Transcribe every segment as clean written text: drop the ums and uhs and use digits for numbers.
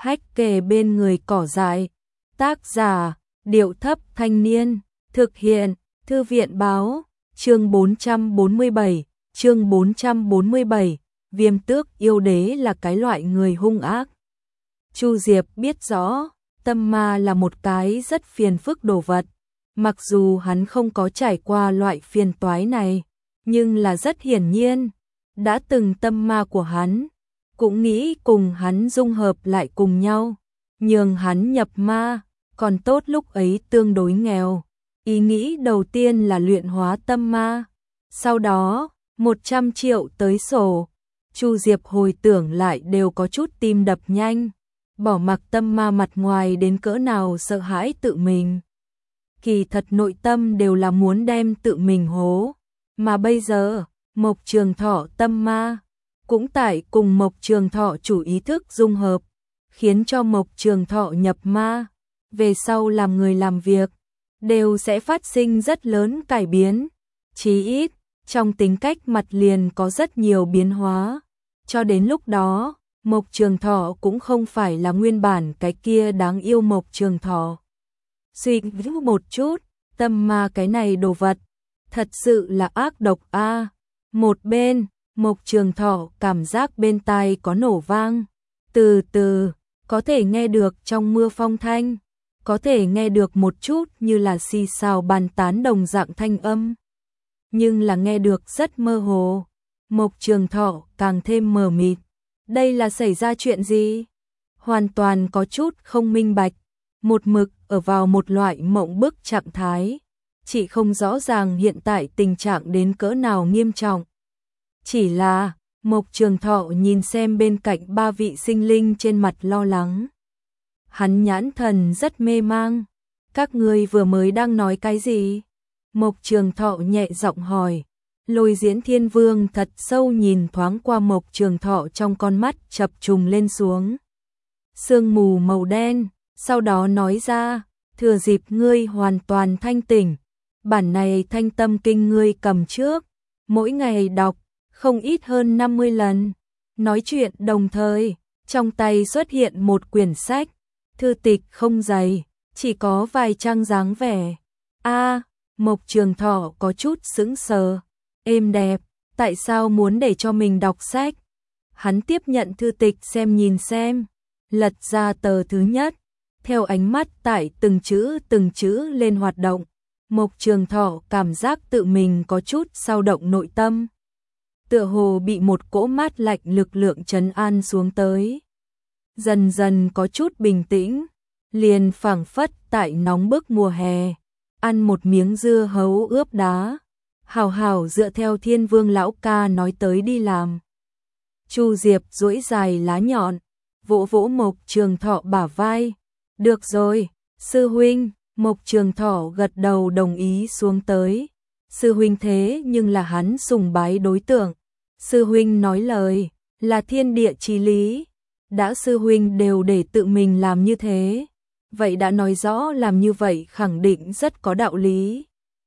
hách kề bên người cỏ dại. Tác giả, Điệu Thấp Thanh Niên. Thực hiện, Thư viện Báo. Chương 447. Chương 447. Viêm Tước yêu đế là cái loại người hung ác. Chu Diệp biết rõ, tâm ma là một cái rất phiền phức đồ vật. Mặc dù hắn không có trải qua loại phiền toái này, nhưng là rất hiển nhiên, đã từng tâm ma của hắn, cũng nghĩ cùng hắn dung hợp lại cùng nhau, nhường hắn nhập ma, còn tốt lúc ấy tương đối nghèo. Ý nghĩ đầu tiên là luyện hóa tâm ma, sau đó 100 triệu tới sổ. Chu Diệp hồi tưởng lại đều có chút tim đập nhanh, bỏ mặc tâm ma mặt ngoài đến cỡ nào sợ hãi tự mình. Kỳ thật nội tâm đều là muốn đem tự mình hố, mà bây giờ, Mộc Trường Thọ tâm ma, cũng tại cùng Mộc Trường Thọ chủ ý thức dung hợp, khiến cho Mộc Trường Thọ nhập ma, về sau làm người làm việc, đều sẽ phát sinh rất lớn cải biến, chí ít, trong tính cách mặt liền có rất nhiều biến hóa. Cho đến lúc đó, Mộc Trường Thọ cũng không phải là nguyên bản cái kia đáng yêu Mộc Trường Thọ. Suy nghĩ một chút, tâm ma cái này đồ vật, thật sự là ác độc a. Một bên, Mộc Trường Thọ cảm giác bên tai có nổ vang, từ từ, có thể nghe được trong mưa phong thanh, có thể nghe được một chút như là xì xào bàn tán đồng dạng thanh âm, nhưng là nghe được rất mơ hồ. Mộc Trường Thọ càng thêm mờ mịt, đây là xảy ra chuyện gì? Hoàn toàn có chút không minh bạch, một mực ở vào một loại mộng bức trạng thái, chỉ không rõ ràng hiện tại tình trạng đến cỡ nào nghiêm trọng. Chỉ là, Mộc Trường Thọ nhìn xem bên cạnh ba vị sinh linh trên mặt lo lắng. Hắn nhãn thần rất mê mang, các ngươi vừa mới đang nói cái gì? Mộc Trường Thọ nhẹ giọng hỏi. Lôi Diễn Thiên Vương thật sâu nhìn thoáng qua Mộc Trường Thọ, trong con mắt chập trùng lên xuống sương mù màu đen, sau đó nói ra, thừa dịp ngươi hoàn toàn thanh tỉnh, bản này Thanh Tâm Kinh ngươi cầm trước, mỗi ngày đọc, không ít hơn 50 lần. Nói chuyện đồng thời, trong tay xuất hiện một quyển sách, thư tịch không dày, chỉ có vài trang dáng vẻ. Mộc Trường Thọ có chút sững sờ. Êm đẹp, tại sao muốn để cho mình đọc sách? Hắn tiếp nhận thư tịch xem nhìn xem, lật ra tờ thứ nhất, theo ánh mắt tại từng chữ lên hoạt động. Mộc Trường Thọ cảm giác tự mình có chút dao động nội tâm, tựa hồ bị một cỗ mát lạnh lực lượng trấn an xuống tới. Dần dần có chút bình tĩnh, liền phảng phất tại nóng bức mùa hè, ăn một miếng dưa hấu ướp đá. Hảo hảo dựa theo Thiên Vương lão ca nói tới đi làm. Chu Diệp duỗi dài lá nhọn, vỗ vỗ Mộc Trường Thọ bả vai. Được rồi, sư huynh. Mộc Trường Thọ gật đầu đồng ý xuống tới. Sư huynh thế nhưng là hắn sùng bái đối tượng. Sư huynh nói lời, là thiên địa chí lý. Đã sư huynh đều để tự mình làm như thế, vậy đã nói rõ làm như vậy khẳng định rất có đạo lý.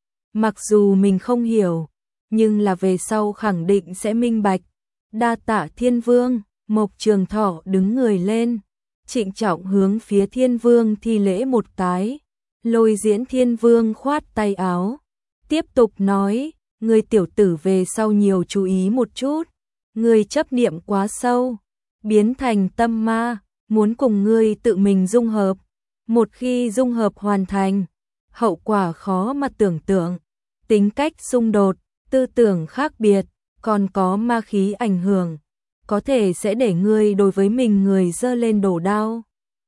Mặc dù mình không hiểu, nhưng là về sau khẳng định sẽ minh bạch. Đa tạ Thiên Vương. Mộc Trường Thọ đứng người lên, trịnh trọng hướng phía Thiên Vương thi lễ một cái. Lôi Diễn Thiên Vương khoát tay áo, tiếp tục nói, ngươi tiểu tử về sau nhiều chú ý một chút, ngươi chấp niệm quá sâu, biến thành tâm ma, muốn cùng ngươi tự mình dung hợp. Một khi dung hợp hoàn thành, hậu quả khó mà tưởng tượng, tính cách xung đột, tư tưởng khác biệt, còn có ma khí ảnh hưởng, có thể sẽ để ngươi đối với mình người giơ lên đổ đao.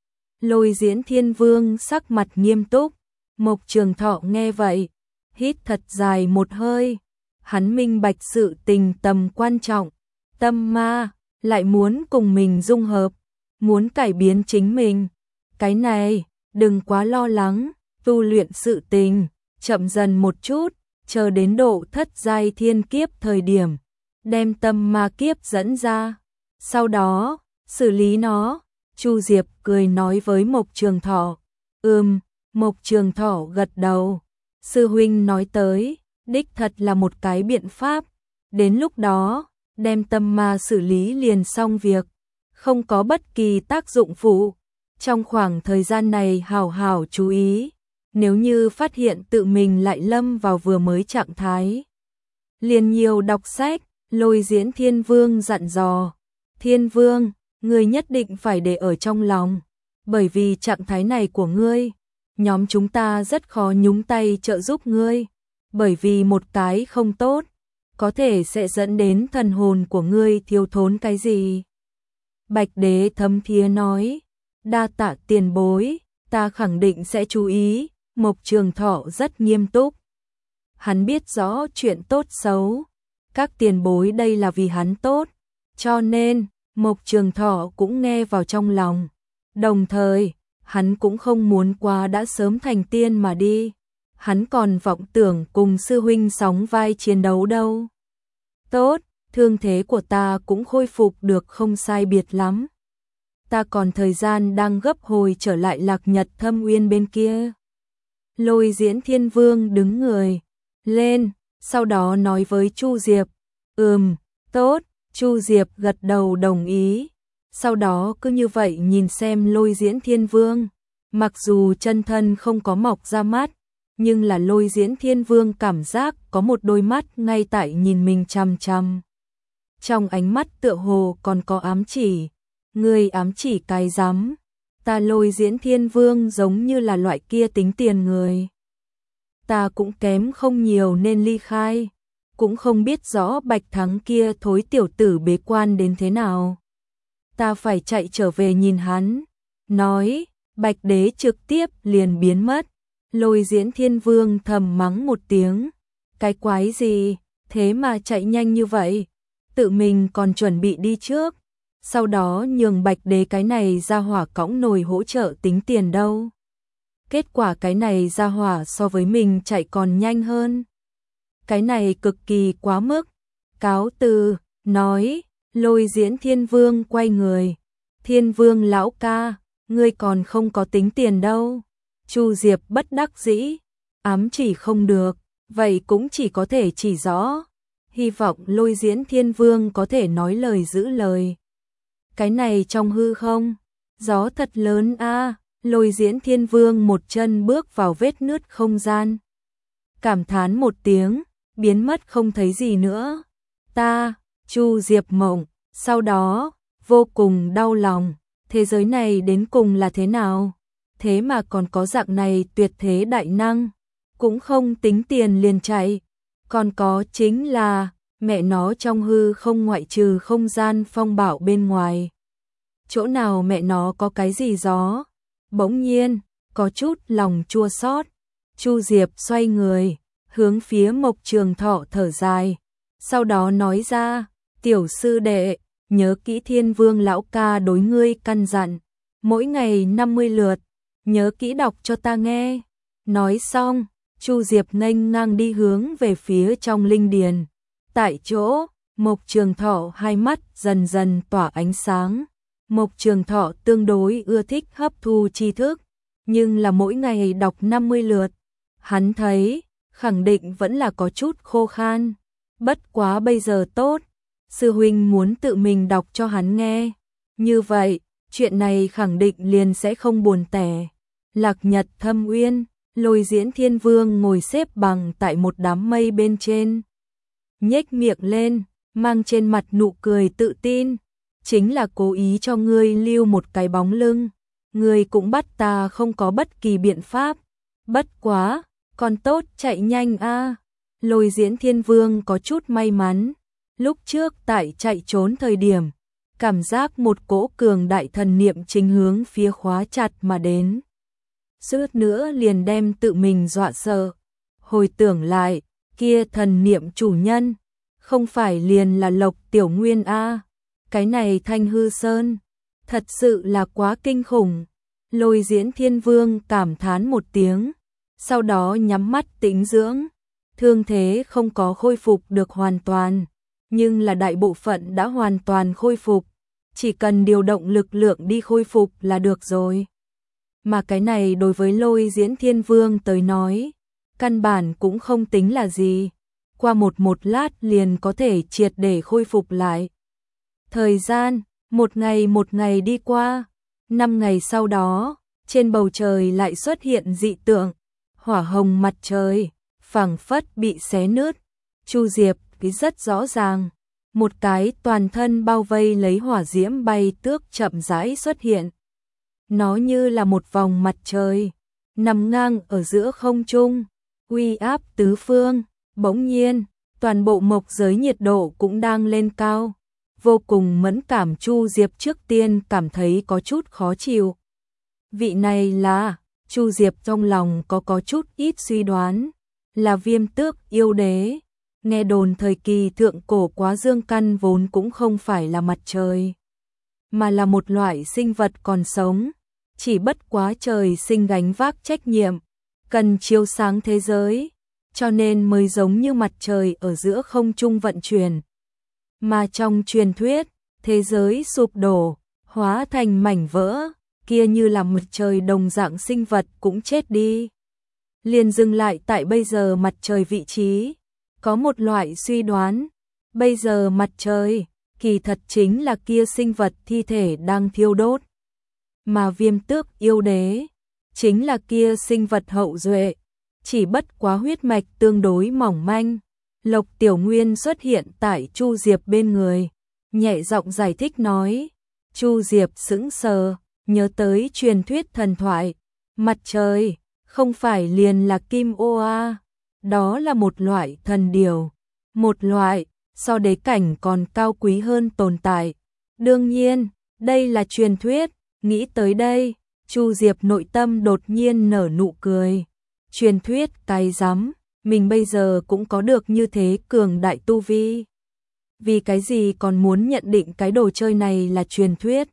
Lôi Diễn Thiên Vương sắc mặt nghiêm túc. Mộc Trường Thọ nghe vậy, hít thật dài một hơi, hắn minh bạch sự tình tầm quan trọng, tâm ma lại muốn cùng mình dung hợp, muốn cải biến chính mình. Cái này, đừng quá lo lắng, tu luyện sự tình, chậm dần một chút, chờ đến độ thất giai thiên kiếp thời điểm, đem tâm ma kiếp dẫn ra, sau đó, xử lý nó. Chu Diệp cười nói với Mộc Trường Thọ. Mộc Trường Thọ gật đầu. Sư huynh nói tới, đích thật là một cái biện pháp. Đến lúc đó, đem tâm ma xử lý liền xong việc, không có bất kỳ tác dụng phụ, Trong khoảng thời gian này hảo hảo chú ý, nếu như phát hiện tự mình lại lâm vào vừa mới trạng thái. Liền nhiều đọc sách, Lôi Diễn Thiên Vương dặn dò. Thiên Vương, ngươi nhất định phải để ở trong lòng, bởi vì trạng thái này của ngươi, nhóm chúng ta rất khó nhúng tay trợ giúp ngươi, bởi vì một cái không tốt, có thể sẽ dẫn đến thần hồn của ngươi thiếu thốn cái gì. Bạch Đế thấm thía nói, đa tạ tiền bối, ta khẳng định sẽ chú ý. Mộc Trường Thọ rất nghiêm túc. Hắn biết rõ chuyện tốt xấu, các tiền bối đây là vì hắn tốt, cho nên Mộc Trường Thọ cũng nghe vào trong lòng. Đồng thời, hắn cũng không muốn qua đã sớm thành tiên mà đi. Hắn còn vọng tưởng cùng sư huynh sóng vai chiến đấu đâu. Tốt, thương thế của ta cũng khôi phục được không sai biệt lắm. Ta còn thời gian đang gấp hồi trở lại Lạc Nhật Thâm Uyên bên kia. Lôi Diễn Thiên Vương đứng người lên, sau đó nói với Chu Diệp, tốt, Chu Diệp gật đầu đồng ý. Sau đó cứ như vậy nhìn xem Lôi Diễn Thiên Vương, mặc dù chân thân không có mọc ra mắt, nhưng là Lôi Diễn Thiên Vương cảm giác có một đôi mắt ngay tại nhìn mình chằm chằm. Trong ánh mắt tựa hồ còn có ám chỉ, ngươi ám chỉ cái rắm. Ta Lôi Diễn Thiên Vương giống như là loại kia tính tiền người. Ta cũng kém không nhiều nên ly khai, cũng không biết rõ Bạch Thắng kia thối tiểu tử bế quan đến thế nào. Ta phải chạy trở về nhìn hắn. Nói, Bạch Đế trực tiếp liền biến mất. Lôi Diễn Thiên Vương thầm mắng một tiếng. Cái quái gì, thế mà chạy nhanh như vậy? Tự mình còn chuẩn bị đi trước. Sau đó nhường Bạch Đế cái này ra hỏa cõng nồi hỗ trợ tính tiền đâu. Kết quả cái này ra hỏa so với mình chạy còn nhanh hơn. Cái này cực kỳ quá mức. Cáo từ, nói, Lôi Diễn Thiên Vương quay người. Thiên Vương lão ca, ngươi còn không có tính tiền đâu. Chu Diệp bất đắc dĩ, ám chỉ không được, vậy cũng chỉ có thể chỉ rõ. Hy vọng Lôi Diễn Thiên Vương có thể nói lời giữ lời. Cái này trong hư không, gió thật lớn a. Lôi Diễn Thiên Vương một chân bước vào vết nứt không gian. Cảm thán một tiếng, biến mất không thấy gì nữa. Chu Diệp mộng, sau đó, vô cùng đau lòng, thế giới này đến cùng là thế nào? Thế mà còn có dạng này tuyệt thế đại năng, cũng không tính tiền liền chạy. Còn có chính là, mẹ nó trong hư không ngoại trừ không gian phong bạo bên ngoài. Chỗ nào mẹ nó có cái gì gió? Bỗng nhiên, có chút lòng chua xót. Chu Diệp xoay người, hướng phía Mộc Trường Thọ thở dài. Sau đó nói ra, tiểu sư đệ, nhớ kỹ Thiên Vương lão ca đối ngươi căn dặn. Mỗi ngày 50 lượt, nhớ kỹ đọc cho ta nghe. Nói xong, Chu Diệp nghênh ngang đi hướng về phía trong linh điền. Tại chỗ, Mộc Trường Thọ hai mắt dần dần tỏa ánh sáng. Mộc Trường Thọ tương đối ưa thích hấp thu tri thức, nhưng là mỗi ngày đọc 50 lượt. Hắn thấy, khẳng định vẫn là có chút khô khan. Bất quá bây giờ tốt, sư huynh muốn tự mình đọc cho hắn nghe. Như vậy, chuyện này khẳng định liền sẽ không buồn tẻ. Lạc Nhật Thâm Uyên, Lôi Diễn Thiên Vương ngồi xếp bằng tại một đám mây bên trên. Nhếch miệng lên, mang trên mặt nụ cười tự tin. Chính là cố ý cho ngươi lưu một cái bóng lưng. Ngươi cũng bắt ta không có bất kỳ biện pháp. Bất quá, còn tốt chạy nhanh a. Lôi Diễn Thiên Vương có chút may mắn. Lúc trước tại chạy trốn thời điểm, cảm giác một cỗ cường đại thần niệm chính hướng phía khóa chặt mà đến. Suýt nữa liền đem tự mình dọa sợ. Hồi tưởng lại, kia thần niệm chủ nhân, không phải liền là Lộc Tiểu Nguyên a. Cái này Thanh Hư Sơn, thật sự là quá kinh khủng. Lôi Diễn Thiên Vương cảm thán một tiếng, sau đó nhắm mắt tĩnh dưỡng. Thương thế không có khôi phục được hoàn toàn, nhưng là đại bộ phận đã hoàn toàn khôi phục. Chỉ cần điều động lực lượng đi khôi phục là được rồi. Mà cái này đối với Lôi Diễn Thiên Vương tới nói, căn bản cũng không tính là gì. Qua một lát liền có thể triệt để khôi phục lại. Thời gian, một ngày đi qua, 5 ngày sau đó, trên bầu trời lại xuất hiện dị tượng, hỏa hồng mặt trời, phảng phất bị xé nứt. Chu Diệp thấy rất rõ ràng, một cái toàn thân bao vây lấy hỏa diễm bay tước chậm rãi xuất hiện. Nó như là một vòng mặt trời, nằm ngang ở giữa không trung, uy áp tứ phương. Bỗng nhiên, toàn bộ mộc giới nhiệt độ cũng đang lên cao. Vô cùng mẫn cảm, Chu Diệp trước tiên cảm thấy có chút khó chịu. Vị này là, Chu Diệp trong lòng có chút ít suy đoán, là Viêm Tước yêu đế. Nghe đồn thời kỳ thượng cổ Quá Dương Căn vốn cũng không phải là mặt trời, mà là một loại sinh vật còn sống, chỉ bất quá trời sinh gánh vác trách nhiệm, cần chiếu sáng thế giới, cho nên mới giống như mặt trời ở giữa không trung vận chuyển. Mà trong truyền thuyết, thế giới sụp đổ, hóa thành mảnh vỡ, kia như là mặt trời đồng dạng sinh vật cũng chết đi. Liền dừng lại tại bây giờ mặt trời vị trí, có một loại suy đoán, bây giờ mặt trời, kỳ thật chính là kia sinh vật thi thể đang thiêu đốt. Mà Viêm Tước yêu đế, chính là kia sinh vật hậu duệ, chỉ bất quá huyết mạch tương đối mỏng manh. Lộc Tiểu Nguyên xuất hiện tại Chu Diệp bên người, nhẹ giọng giải thích nói. Chu Diệp sững sờ, nhớ tới truyền thuyết thần thoại, mặt trời, không phải liền là kim ô a, đó là một loại thần điều, một loại, so đế cảnh còn cao quý hơn tồn tại. Đương nhiên, đây là truyền thuyết, nghĩ tới đây, Chu Diệp nội tâm đột nhiên nở nụ cười. Truyền thuyết cái rắm, mình bây giờ cũng có được như thế cường đại tu vi. Vì cái gì còn muốn nhận định cái đồ chơi này là truyền thuyết?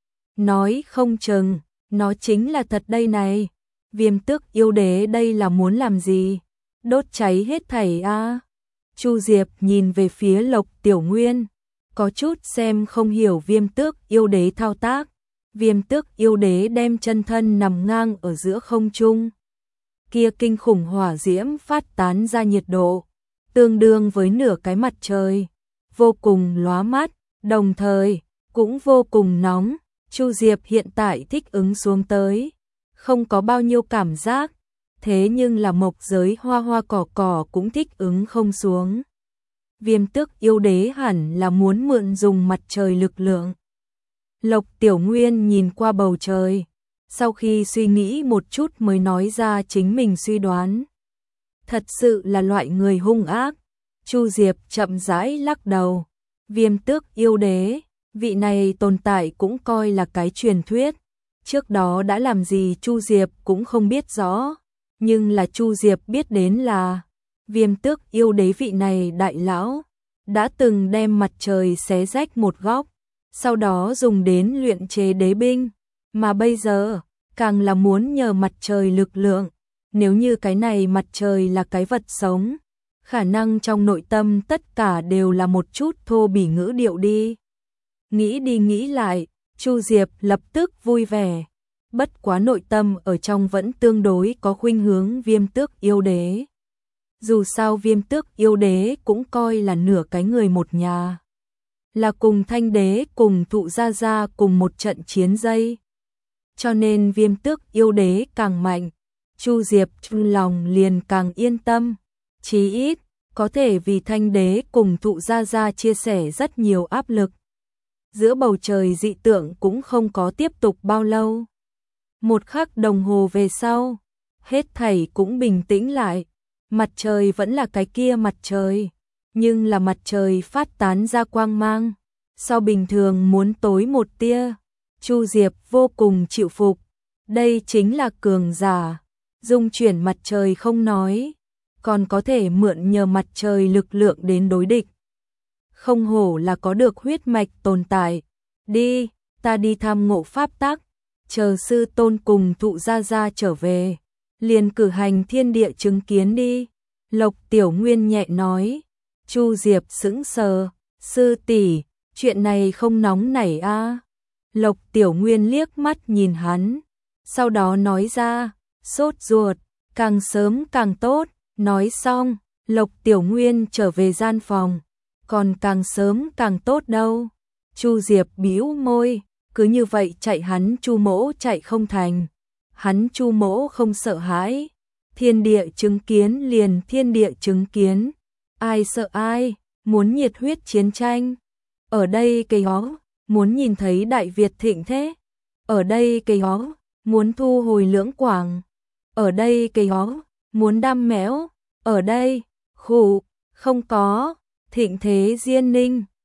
Nói không chừng, nó chính là thật đây này. Viêm Tước yêu đế đây là muốn làm gì? Đốt cháy hết thảy a. Chu Diệp nhìn về phía Lộc Tiểu Nguyên, có chút xem không hiểu Viêm Tước yêu đế thao tác. Viêm Tước yêu đế đem chân thân nằm ngang ở giữa không trung. Kia kinh khủng hỏa diễm phát tán ra nhiệt độ, tương đương với nửa cái mặt trời, vô cùng lóa mắt, đồng thời cũng vô cùng nóng. Chu Diệp hiện tại thích ứng xuống tới, không có bao nhiêu cảm giác, thế nhưng là mộc giới hoa hoa cỏ cỏ cũng thích ứng không xuống. Viêm Tước yêu đế hẳn là muốn mượn dùng mặt trời lực lượng. Lộc Tiểu Nguyên nhìn qua bầu trời, sau khi suy nghĩ một chút mới nói ra chính mình suy đoán. Thật sự là loại người hung ác. Chu Diệp chậm rãi lắc đầu. Viêm Tước yêu đế, vị này tồn tại cũng coi là cái truyền thuyết. Trước đó đã làm gì Chu Diệp cũng không biết rõ, nhưng là Chu Diệp biết đến là Viêm Tước yêu đế vị này đại lão đã từng đem mặt trời xé rách một góc, sau đó dùng đến luyện chế đế binh, mà bây giờ càng là muốn nhờ mặt trời lực lượng. Nếu như cái này mặt trời là cái vật sống, khả năng trong nội tâm tất cả đều là một chút thô bỉ ngữ điệu đi. Nghĩ đi nghĩ lại, Chu Diệp lập tức vui vẻ. Bất quá nội tâm ở trong vẫn tương đối có khuynh hướng Viêm Tước yêu đế. Dù sao Viêm Tước yêu đế cũng coi là nửa cái người một nhà, là cùng Thanh đế cùng Thụ Gia Gia cùng một trận chiến dây. Cho nên Viêm Tước yêu đế càng mạnh, Chu Diệp trong lòng liền càng yên tâm, chí ít có thể vì Thanh đế cùng Thụ Gia Gia chia sẻ rất nhiều áp lực. Giữa bầu trời dị tượng cũng không có tiếp tục bao lâu. Một khắc đồng hồ về sau, hết thảy cũng bình tĩnh lại. Mặt trời vẫn là cái kia mặt trời, nhưng là mặt trời phát tán ra quang mang, so bình thường muốn tối một tia. Chu Diệp vô cùng chịu phục, đây chính là cường giả, dung chuyển mặt trời không nói, còn có thể mượn nhờ mặt trời lực lượng đến đối địch. Không hổ là có được huyết mạch tồn tại. Đi, ta đi tham ngộ pháp tắc, chờ sư tôn cùng Thụ Gia Gia trở về, liền cử hành thiên địa chứng kiến đi. Lộc Tiểu Nguyên nhẹ nói. Chu Diệp sững sờ, sư tỷ, chuyện này không nóng nảy a. Lộc Tiểu Nguyên liếc mắt nhìn hắn, sau đó nói ra, sốt ruột, càng sớm càng tốt. Nói xong, Lộc Tiểu Nguyên trở về gian phòng, còn càng sớm càng tốt đâu. Chu Diệp bĩu môi, cứ như vậy chạy hắn Chu Mỗ chạy không thành. Hắn Chu Mỗ không sợ hãi. Thiên địa chứng kiến liền thiên địa chứng kiến. Ai sợ ai, muốn nhiệt huyết chiến tranh. Ở đây cây hó, muốn nhìn thấy Đại Việt thịnh thế. Ở đây cây hó, muốn thu hồi Lưỡng Quảng. Ở đây cây hó, muốn đam mẽo. Ở đây, khụ, không có, thịnh thế Diên Ninh.